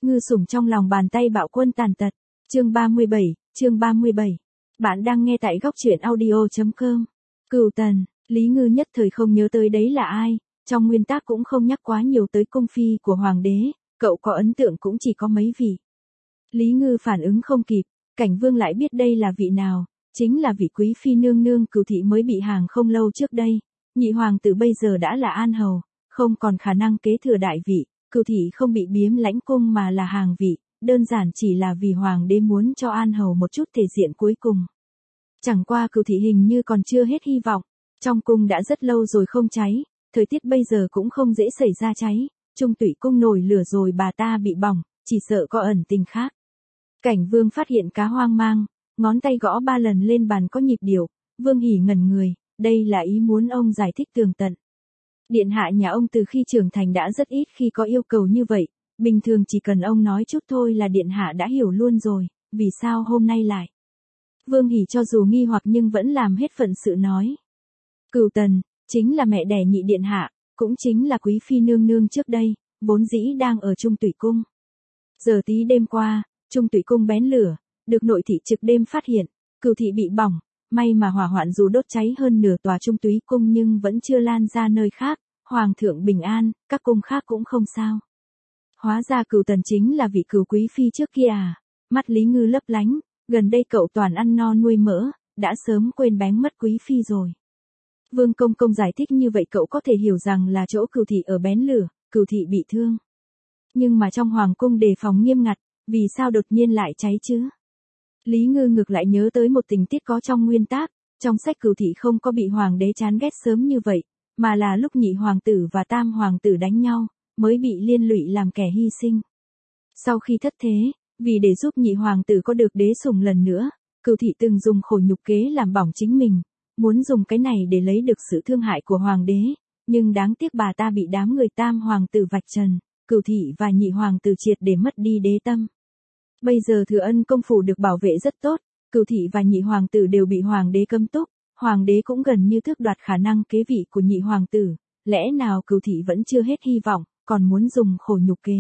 Ngư sủng trong lòng bàn tay bạo quân tàn tật. Chương 37, chương 37. Bạn đang nghe tại góc truyện audio.com. Cửu Tần, Lý Ngư nhất thời không nhớ tới đấy là ai, trong nguyên tác cũng không nhắc quá nhiều tới cung phi của hoàng đế, cậu có ấn tượng cũng chỉ có mấy vị. Lý Ngư phản ứng không kịp, Cảnh Vương lại biết đây là vị nào, chính là vị quý phi nương nương Cửu thị mới bị hàng không lâu trước đây, nhị hoàng tử bây giờ đã là An Hầu, không còn khả năng kế thừa đại vị, Cửu thị không bị biếm lãnh cung mà là hàng vị, đơn giản chỉ là vì hoàng đế muốn cho An Hầu một chút thể diện cuối cùng. Chẳng qua Cửu thị hình như còn chưa hết hy vọng, trong cung đã rất lâu rồi không cháy, thời tiết bây giờ cũng không dễ xảy ra cháy, Trung Tụy cung nổi lửa rồi bà ta bị bỏng, chỉ sợ có ẩn tình khác. Cảnh Vương phát hiện cá hoang mang, ngón tay gõ 3 lần lên bàn có nhịp điệu, Vương Hỉ ngẩn người, đây là ý muốn ông giải thích tường tận. Điện hạ nhà ông từ khi trưởng thành đã rất ít khi có yêu cầu như vậy, bình thường chỉ cần ông nói chút thôi là điện hạ đã hiểu luôn rồi, vì sao hôm nay lại. Vương Hỉ cho dù nghi hoặc nhưng vẫn làm hết phận sự nói. Cửu Tần, chính là mẹ đẻ nhị điện hạ, cũng chính là quý phi nương nương trước đây, vốn dĩ đang ở Trung Tụy cung. Giờ tí đêm qua, Trung Tụy cung bén lửa, được nội thị trực đêm phát hiện, Cửu thị bị bỏng, may mà hỏa hoạn dù đốt cháy hơn nửa tòa Trung Tụy cung nhưng vẫn chưa lan ra nơi khác, hoàng thượng bình an, các cung khác cũng không sao. Hóa ra Cửu Tần chính là vị Cửu quý phi trước kia à? Mắt Lý Ngư lấp lánh, gần đây cậu toàn ăn no nuôi mỡ, đã sớm quên bén mất quý phi rồi. Vương Công Công giải thích như vậy cậu có thể hiểu rằng là chỗ Cửu thị ở bén lửa, Cửu thị bị thương. Nhưng mà trong hoàng cung đề phòng nghiêm ngặt, vì sao đột nhiên lại cháy chứ? Lý Ngư ngược lại nhớ tới một tình tiết có trong nguyên tác, trong sách Cửu thị không có bị hoàng đế chán ghét sớm như vậy, mà là lúc nhị hoàng tử và tam hoàng tử đánh nhau, mới bị liên lụy làm kẻ hy sinh. Sau khi thất thế, vì để giúp nhị hoàng tử có được đế sủng lần nữa, Cửu thị từng dùng khổ nhục kế làm bỏng chính mình, muốn dùng cái này để lấy được sự thương hại của hoàng đế, nhưng đáng tiếc bà ta bị đám người tam hoàng tử vạch trần, Cửu thị và nhị hoàng tử triệt để mất đi đế tâm. Bây giờ Thừa Ân công phủ được bảo vệ rất tốt, Cửu thị và nhị hoàng tử đều bị hoàng đế cấm túc, hoàng đế cũng gần như tước đoạt khả năng kế vị của nhị hoàng tử, lẽ nào Cửu thị vẫn chưa hết hy vọng, còn muốn dùng khổ nhục kế.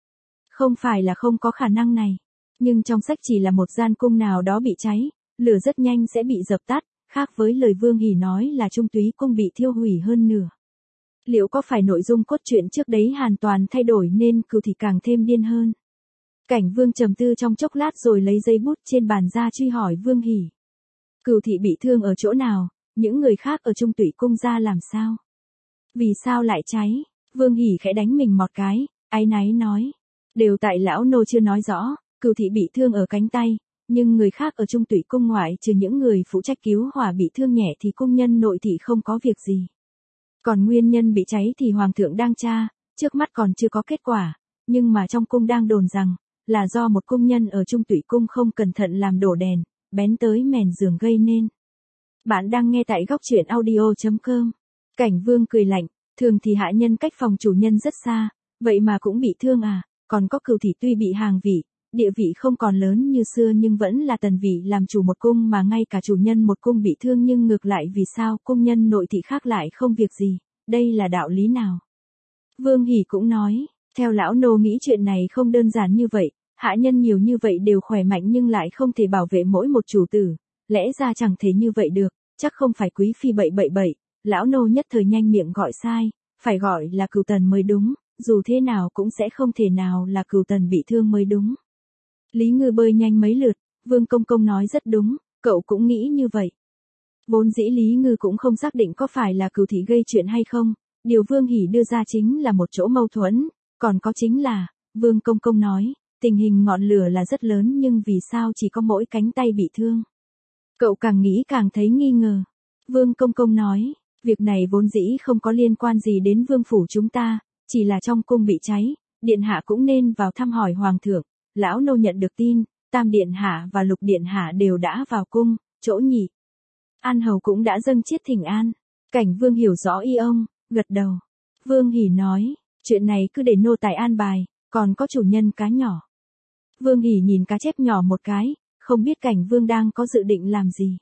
Không phải là không có khả năng này, nhưng trong sách chỉ là một gian cung nào đó bị cháy, lửa rất nhanh sẽ bị dập tắt, khác với lời Vương Hỉ nói là Trung Tụy cung bị thiêu hủy hơn nửa. Liệu có phải nội dung cốt truyện trước đấy hoàn toàn thay đổi nên Cửu thị càng thêm điên hơn? Cảnh Vương trầm tư trong chốc lát rồi lấy giấy bút trên bàn ra truy hỏi Vương Hỉ. Cửu thị bị thương ở chỗ nào, những người khác ở Trung Tụy cung ra làm sao? Vì sao lại cháy? Vương Hỉ khẽ đánh mình một cái, áy náy nói. Đều tại lão nô chưa nói rõ, Cửu thị bị thương ở cánh tay, nhưng người khác ở Trung Tụy cung ngoại trừ những người phụ trách cứu hỏa bị thương nhẹ thì cung nhân nội thị không có việc gì. Còn nguyên nhân bị cháy thì hoàng thượng đang tra, trước mắt còn chưa có kết quả, nhưng mà trong cung đang đồn rằng, là do một cung nhân ở Trung Tụy cung không cẩn thận làm đổ đèn, bén tới mền giường gây nên. Bạn đang nghe tại góc truyện audio.com. Cảnh Vương cười lạnh, thường thì hạ nhân cách phòng chủ nhân rất xa, vậy mà cũng bị thương à, còn có Cửu thị tuy bị hàng vị, địa vị không còn lớn như xưa nhưng vẫn là tần vị làm chủ một cung mà ngay cả chủ nhân một cung bị thương nhưng ngược lại vì sao cung nhân nội thị khác lại không việc gì, đây là đạo lý nào? Vương Hỉ cũng nói, theo lão nô nghĩ chuyện này không đơn giản như vậy, hạ nhân nhiều như vậy đều khỏe mạnh nhưng lại không thể bảo vệ mỗi một chủ tử, lẽ ra chẳng thể như vậy được, chắc không phải quý phi bậy, lão nô nhất thời nhanh miệng gọi sai, phải gọi là Cửu Tần mới đúng, dù thế nào cũng sẽ không thể nào là Cửu Tần bị thương mới đúng. Lý Ngư bơi nhanh mấy lượt, Vương Công Công nói rất đúng, cậu cũng nghĩ như vậy. Vốn dĩ Lý Ngư cũng không xác định có phải là Cửu thị gây chuyện hay không, điều Vương Hỉ đưa ra chính là một chỗ mâu thuẫn, còn có chính là, Vương Công Công nói, tình hình ngọn lửa là rất lớn nhưng vì sao chỉ có mỗi cánh tay bị thương. Cậu càng nghĩ càng thấy nghi ngờ. Vương Công Công nói, việc này vốn dĩ không có liên quan gì đến vương phủ chúng ta, chỉ là trong cung bị cháy, điện hạ cũng nên vào thăm hỏi hoàng thượng. Lão nô nhận được tin, Tam điện hạ và Lục điện hạ đều đã vào cung, chỗ nhị An Hầu cũng đã dâng chiết thỉnh an. Cảnh Vương hiểu rõ ý ông, gật đầu. Vương Hỉ nói, chuyện này cứ để nô tài an bài, còn có chủ nhân cá nhỏ. Vương Hỉ nhìn cá chép nhỏ một cái, không biết Cảnh Vương đang có dự định làm gì.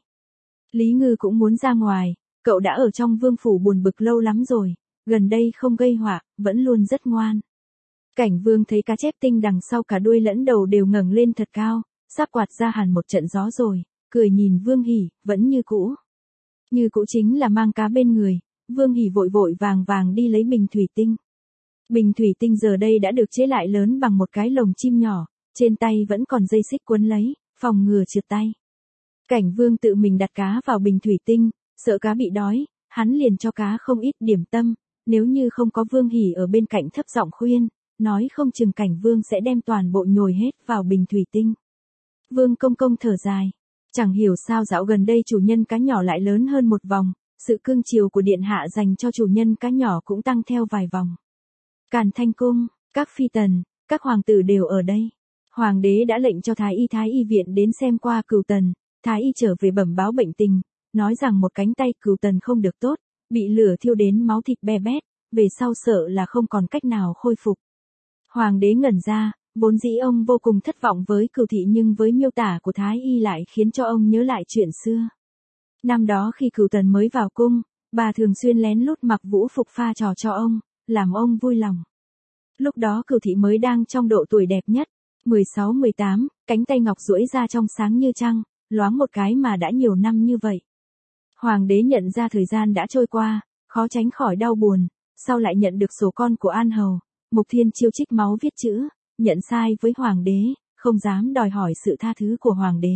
Lý Ngư cũng muốn ra ngoài, cậu đã ở trong vương phủ buồn bực lâu lắm rồi, gần đây không gây họa, vẫn luôn rất ngoan. Cảnh Vương thấy cá chép tinh đằng sau cả đuôi lẫn đầu đều ngẩng lên thật cao, sắp quạt ra hẳn một trận gió rồi, cười nhìn Vương Hỉ, vẫn như cũ. Như cũ chính là mang cá bên người, Vương Hỉ vội vội vàng vàng đi lấy bình thủy tinh. Bình thủy tinh giờ đây đã được chế lại lớn bằng một cái lồng chim nhỏ, trên tay vẫn còn dây xích quấn lấy, phòng ngừa trượt tay. Cảnh Vương tự mình đặt cá vào bình thủy tinh, sợ cá bị đói, hắn liền cho cá không ít điểm tâm, nếu như không có Vương Hỉ ở bên cạnh thấp giọng khuyên, nói không chừng Cảnh Vương sẽ đem toàn bộ nhồi hết vào bình thủy tinh. Vương Công Công thở dài, chẳng hiểu sao dạo gần đây chủ nhân cá nhỏ lại lớn hơn một vòng, sự cưng chiều của điện hạ dành cho chủ nhân cá nhỏ cũng tăng theo vài vòng. Càn Thanh Cung, các phi tần, các hoàng tử đều ở đây. Hoàng đế đã lệnh cho Thái y viện đến xem qua Cửu Tần, Thái y trở về bẩm báo bệnh tình, nói rằng một cánh tay Cửu Tần không được tốt, bị lửa thiêu đến máu thịt be bét, về sau sợ là không còn cách nào khôi phục. Hoàng đế ngẩn ra, vốn dĩ ông vô cùng thất vọng với Cửu thị nhưng với miêu tả của Thái y lại khiến cho ông nhớ lại chuyện xưa. Năm đó khi Cửu Tần mới vào cung, bà thường xuyên lén lút mặc vũ phục pha trò cho ông, làm ông vui lòng. Lúc đó Cửu thị mới đang trong độ tuổi đẹp nhất, 16-18, cánh tay ngọc duỗi ra trong sáng như trăng, loáng một cái mà đã nhiều năm như vậy. Hoàng đế nhận ra thời gian đã trôi qua, khó tránh khỏi đau buồn, sau lại nhận được sổ con của An Hầu, Mục Thiên Chiêu trích máu viết chữ, nhận sai với Hoàng đế, không dám đòi hỏi sự tha thứ của Hoàng đế.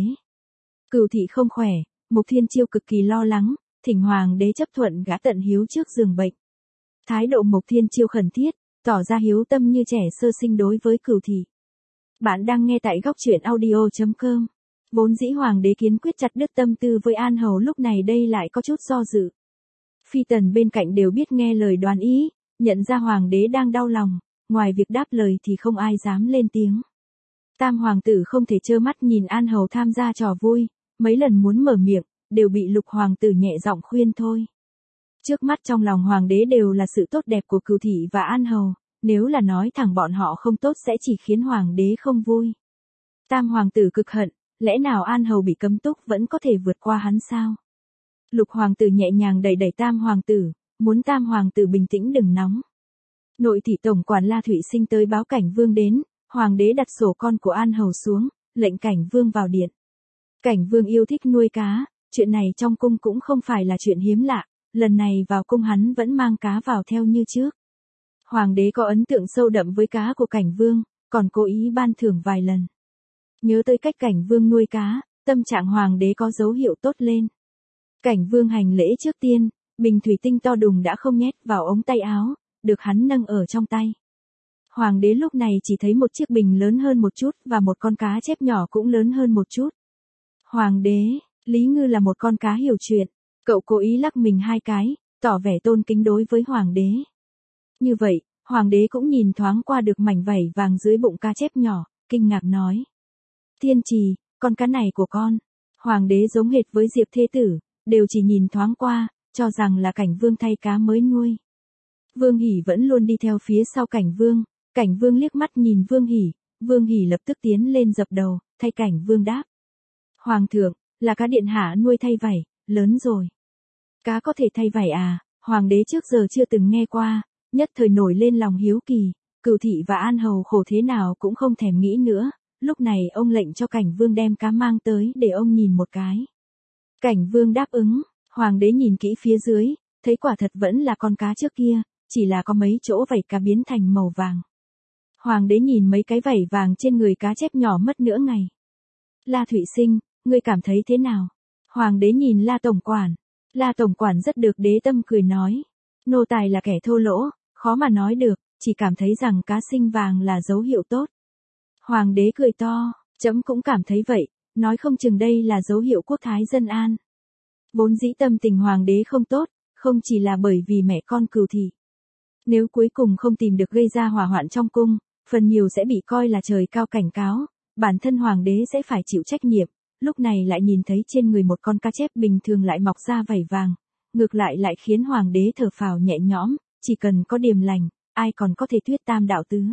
Cửu thị không khỏe, Mục Thiên Chiêu cực kỳ lo lắng, thỉnh Hoàng đế chấp thuận gã tận hiếu trước giường bệnh. Thái độ Mục Thiên Chiêu khẩn thiết, tỏ ra hiếu tâm như trẻ sơ sinh đối với Cửu thị. Bạn đang nghe tại góc truyện audio.com. Vốn dĩ Hoàng đế kiên quyết chặt đứt tâm tư với An Hầu, lúc này đây lại có chút do dự. Phi tần bên cạnh đều biết nghe lời đoán ý, nhận ra Hoàng đế đang đau lòng, ngoài việc đáp lời thì không ai dám lên tiếng. Tam hoàng tử không thể trơ mắt nhìn An Hầu tham gia trò vui, mấy lần muốn mở miệng, đều bị Lục hoàng tử nhẹ giọng khuyên thôi. Trước mắt trong lòng Hoàng đế đều là sự tốt đẹp của Cửu thị và An Hầu, nếu là nói thẳng bọn họ không tốt sẽ chỉ khiến Hoàng đế không vui. Tam hoàng tử cực hận, lẽ nào An Hầu bị cấm túc vẫn có thể vượt qua hắn sao? Lục hoàng tử nhẹ nhàng đẩy đẩy Tam hoàng tử, muốn Tam hoàng tử bình tĩnh đừng nóng. Nội thị tổng quản La Thụy Sinh tới báo Cảnh Vương đến, Hoàng đế đặt sổ con của An Hầu xuống, lệnh Cảnh Vương vào điện. Cảnh Vương yêu thích nuôi cá, chuyện này trong cung cũng không phải là chuyện hiếm lạ, lần này vào cung hắn vẫn mang cá vào theo như trước. Hoàng đế có ấn tượng sâu đậm với cá của Cảnh Vương, còn cố ý ban thưởng vài lần. Nhớ tới cách Cảnh Vương nuôi cá, tâm trạng Hoàng đế có dấu hiệu tốt lên. Cảnh Vương hành lễ trước tiên, bình thủy tinh to đùng đã không nhét vào ống tay áo, được hắn nâng ở trong tay. Hoàng đế lúc này chỉ thấy một chiếc bình lớn hơn một chút và một con cá chép nhỏ cũng lớn hơn một chút. Hoàng đế, Lý Ngư là một con cá hiểu chuyện, cậu cố ý lắc mình hai cái, tỏ vẻ tôn kính đối với Hoàng đế. Như vậy, Hoàng đế cũng nhìn thoáng qua được mảnh vảy vàng dưới bụng cá chép nhỏ, kinh ngạc nói. Thiên Trì, con cá này của con. Hoàng đế giống hệt với Diệp Thế Tử, đều chỉ nhìn thoáng qua, cho rằng là Cảnh Vương thay cá mới nuôi. Vương Hỉ vẫn luôn đi theo phía sau Cảnh Vương liếc mắt nhìn Vương Hỉ lập tức tiến lên dập đầu, thay Cảnh Vương đáp. Hoàng thượng, là cá điện hạ nuôi thay vảy, lớn rồi. Cá có thể thay vảy à? Hoàng đế trước giờ chưa từng nghe qua, nhất thời nổi lên lòng hiếu kỳ, Cửu thị và An Hầu khổ thế nào cũng không thèm nghĩ nữa, lúc này ông lệnh cho Cảnh Vương đem cá mang tới để ông nhìn một cái. Cảnh Vương đáp ứng, Hoàng đế nhìn kỹ phía dưới, thấy quả thật vẫn là con cá trước kia, chỉ là có mấy chỗ vảy cá biến thành màu vàng. Hoàng đế nhìn mấy cái vảy vàng trên người cá chép nhỏ mất nửa ngày. La Thụy Sinh, ngươi cảm thấy thế nào? Hoàng đế nhìn La tổng quản. La tổng quản rất được đế tâm cười nói. Nô tài là kẻ thô lỗ, khó mà nói được, chỉ cảm thấy rằng cá sinh vàng là dấu hiệu tốt. Hoàng đế cười to, trẫm cũng cảm thấy vậy, nói không chừng đây là dấu hiệu quốc thái dân an. Vốn dĩ tâm tình Hoàng đế không tốt, không chỉ là bởi vì mẹ con Cửu thị. Nếu cuối cùng không tìm được gây ra hỏa hoạn trong cung, phần nhiều sẽ bị coi là trời cao cảnh cáo, bản thân Hoàng đế sẽ phải chịu trách nhiệm, lúc này lại nhìn thấy trên người một con cá chép bình thường lại mọc ra vảy vàng, ngược lại khiến Hoàng đế thở phào nhẹ nhõm, chỉ cần có điềm lành, ai còn có thể thuyết tam đạo tứ.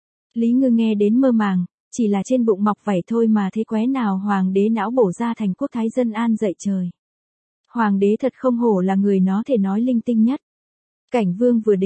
Lý Ngư nghe đến mơ màng, chỉ là trên bụng mọc vảy thôi mà thế qué nào Hoàng đế não bổ ra thành quốc thái dân an dậy trời. Hoàng đế thật không hổ là người nó thể nói linh tinh nhất. Cảnh Vương vừa đến,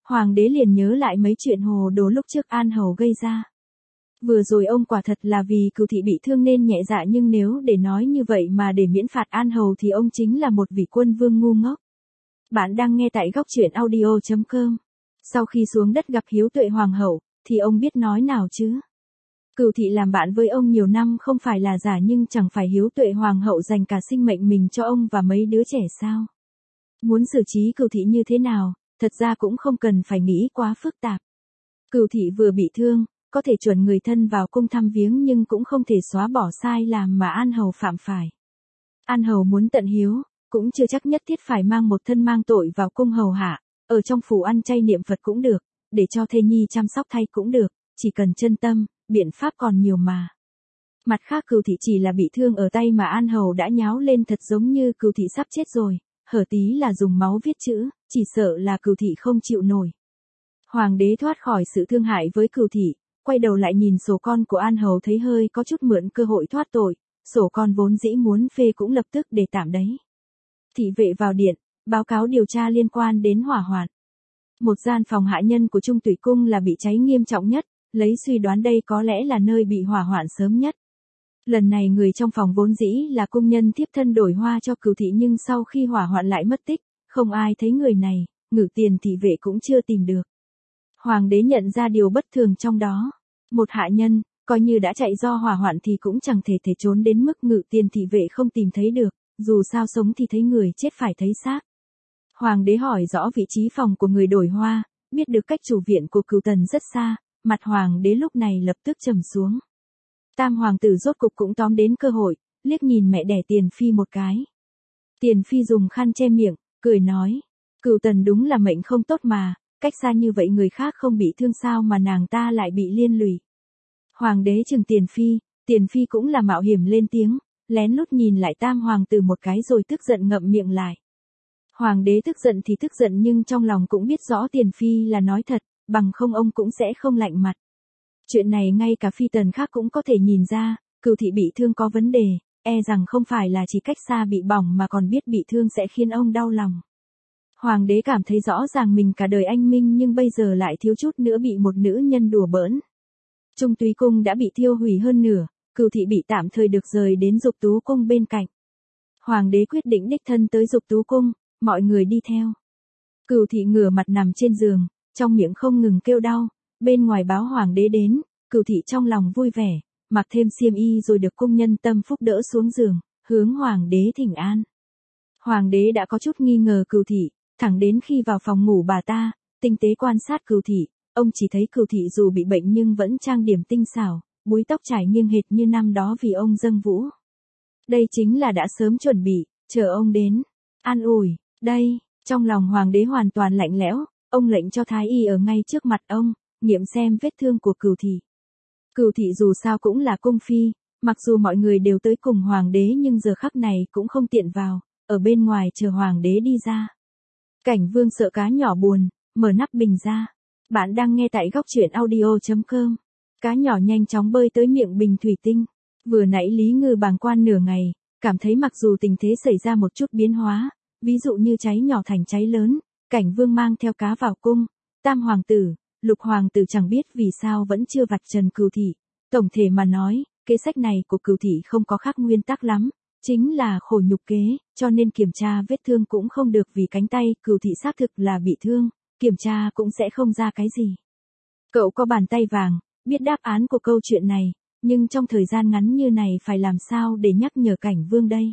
Hoàng đế liền nhớ lại mấy chuyện hồ đồ lúc trước An Hầu gây ra. Vừa rồi ông quả thật là vì Cửu thị bị thương nên nhẹ dạ, nhưng nếu để nói như vậy mà để miễn phạt An Hầu thì ông chính là một vị quân vương ngu ngốc. Bạn đang nghe tại góc truyện audio.com. Sau khi xuống đất gặp Hiếu Tuệ Hoàng hậu, thì ông biết nói nào chứ? Cửu thị làm bạn với ông nhiều năm không phải là giả, nhưng chẳng phải Hiếu Tuệ Hoàng hậu dành cả sinh mệnh mình cho ông và mấy đứa trẻ sao? Muốn xử trí Cửu thị như thế nào, thật ra cũng không cần phải nghĩ quá phức tạp. Cửu thị vừa bị thương, có thể chuẩn người thân vào cung thăm viếng nhưng cũng không thể xóa bỏ sai làm mà An Hầu phạm phải. An Hầu muốn tận hiếu, cũng chưa chắc nhất thiết phải mang một thân mang tội vào cung hầu hạ, ở trong phủ ăn chay niệm Phật cũng được, để cho thê nhi chăm sóc thay cũng được, chỉ cần chân tâm, biện pháp còn nhiều mà. Mặt khác Cửu thị chỉ là bị thương ở tay mà An Hầu đã nháo lên thật giống như Cửu thị sắp chết rồi, hở tí là dùng máu viết chữ, chỉ sợ là Cửu thị không chịu nổi. Hoàng đế thoát khỏi sự thương hại với Cửu thị, quay đầu lại nhìn sổ con của An Hầu thấy hơi có chút mượn cơ hội thoát tội, sổ con vốn dĩ muốn phê cũng lập tức để tạm đấy. Thị vệ vào điện, báo cáo điều tra liên quan đến hỏa hoạn. Một gian phòng hạ nhân của Trung Tùy Cung là bị cháy nghiêm trọng nhất, lấy suy đoán đây có lẽ là nơi bị hỏa hoạn sớm nhất. Lần này người trong phòng vốn dĩ là cung nhân thiếp thân đổi hoa cho Cửu thị, nhưng sau khi hỏa hoạn lại mất tích, không ai thấy người này, Ngự Tiền thị vệ cũng chưa tìm được. Hoàng đế nhận ra điều bất thường trong đó. Một hạ nhân, coi như đã chạy do hỏa hoạn thì cũng chẳng thể trốn đến mức Ngự Tiền thị vệ không tìm thấy được, dù sao sống thì thấy người, chết phải thấy xác. Hoàng đế hỏi rõ vị trí phòng của người đổi hoa, biết được cách chủ viện của Cửu Tần rất xa, mặt hoàng đế lúc này lập tức trầm xuống. Tam hoàng tử rốt cục cũng tóm đến cơ hội, liếc nhìn mẹ đẻ Tiền Phi một cái. Tiền Phi dùng khăn che miệng, cười nói, Cửu Tần đúng là mệnh không tốt mà, cách xa như vậy người khác không bị thương sao mà nàng ta lại bị liên lụy. Hoàng đế chừng Tiền Phi cũng là mạo hiểm lên tiếng, lén lút nhìn lại Tam hoàng tử một cái rồi tức giận ngậm miệng lại. Hoàng đế tức giận thì tức giận nhưng trong lòng cũng biết rõ Tiền Phi là nói thật, bằng không ông cũng sẽ không lạnh mặt. Chuyện này ngay cả phi tần khác cũng có thể nhìn ra, Cửu thị bị thương có vấn đề, e rằng không phải là chỉ cách xa bị bỏng mà còn biết bị thương sẽ khiến ông đau lòng. Hoàng đế cảm thấy rõ ràng mình cả đời anh minh nhưng bây giờ lại thiếu chút nữa bị một nữ nhân đùa bỡn. Trung Túy Cung đã bị thiêu hủy hơn nửa, Cửu thị bị tạm thời được rời đến Dục Tú Cung bên cạnh. Hoàng đế quyết định đích thân tới Dục Tú Cung, mọi người đi theo. Cửu thị ngửa mặt nằm trên giường, trong miệng không ngừng kêu đau, bên ngoài báo hoàng đế đến, Cửu thị trong lòng vui vẻ, mặc thêm xiêm y rồi được cung nhân tâm phúc đỡ xuống giường, hướng hoàng đế thỉnh an. Hoàng đế đã có chút nghi ngờ Cửu thị, thẳng đến khi vào phòng ngủ bà ta, tinh tế quan sát Cửu thị, ông chỉ thấy Cửu thị dù bị bệnh nhưng vẫn trang điểm tinh xảo, búi tóc trải nghiêng hệt như năm đó vì ông dâng vũ. Đây chính là đã sớm chuẩn bị, chờ ông đến, an ủi, đây, trong lòng hoàng đế hoàn toàn lạnh lẽo, ông lệnh cho thái y ở ngay trước mặt ông, nghiệm xem vết thương của Cửu thị. Cửu thị dù sao cũng là cung phi, mặc dù mọi người đều tới cùng hoàng đế nhưng giờ khắc này cũng không tiện vào, ở bên ngoài chờ hoàng đế đi ra. Cảnh Vương sợ cá nhỏ buồn, mở nắp bình ra. Bạn đang nghe tại góc truyện audio.com. Cá nhỏ nhanh chóng bơi tới miệng bình thủy tinh. Vừa nãy Lý Ngư bàng quan nửa ngày, cảm thấy mặc dù tình thế xảy ra một chút biến hóa, ví dụ như cháy nhỏ thành cháy lớn, Cảnh Vương mang theo cá vào cung, Tam hoàng tử, Lục hoàng tử chẳng biết vì sao vẫn chưa vạch trần Cửu thị. Tổng thể mà nói, kế sách này của Cửu thị không có khác nguyên tắc lắm, chính là khổ nhục kế, cho nên kiểm tra vết thương cũng không được vì cánh tay Cửu thị xác thực là bị thương, kiểm tra cũng sẽ không ra cái gì. Cậu có bàn tay vàng, biết đáp án của câu chuyện này, nhưng trong thời gian ngắn như này phải làm sao để nhắc nhở Cảnh Vương đây?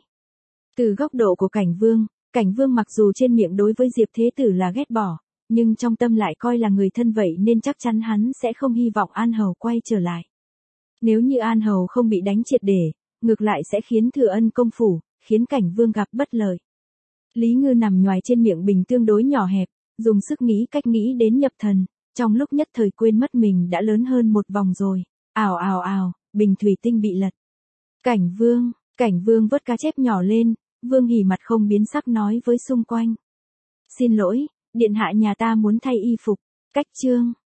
Từ góc độ của Cảnh Vương mặc dù trên miệng đối với Diệp Thế Tử là ghét bỏ, nhưng trong tâm lại coi là người thân vậy nên chắc chắn hắn sẽ không hy vọng An Hầu quay trở lại. Nếu như An Hầu không bị đánh triệt để, ngược lại sẽ khiến Thừa Ân công phủ, khiến Cảnh Vương gặp bất lợi. Lý Ngư nằm nhoài trên miệng bình tương đối nhỏ hẹp, dùng sức nghĩ cách nghĩ đến nhập thần, trong lúc nhất thời quên mất mình đã lớn hơn một vòng rồi. Ào ào ào, bình thủy tinh bị lật. Cảnh Vương vớt cá chép nhỏ lên, Vương Hỉ mặt không biến sắc nói với xung quanh. Xin lỗi, điện hạ nhà ta muốn thay y phục, cách chương.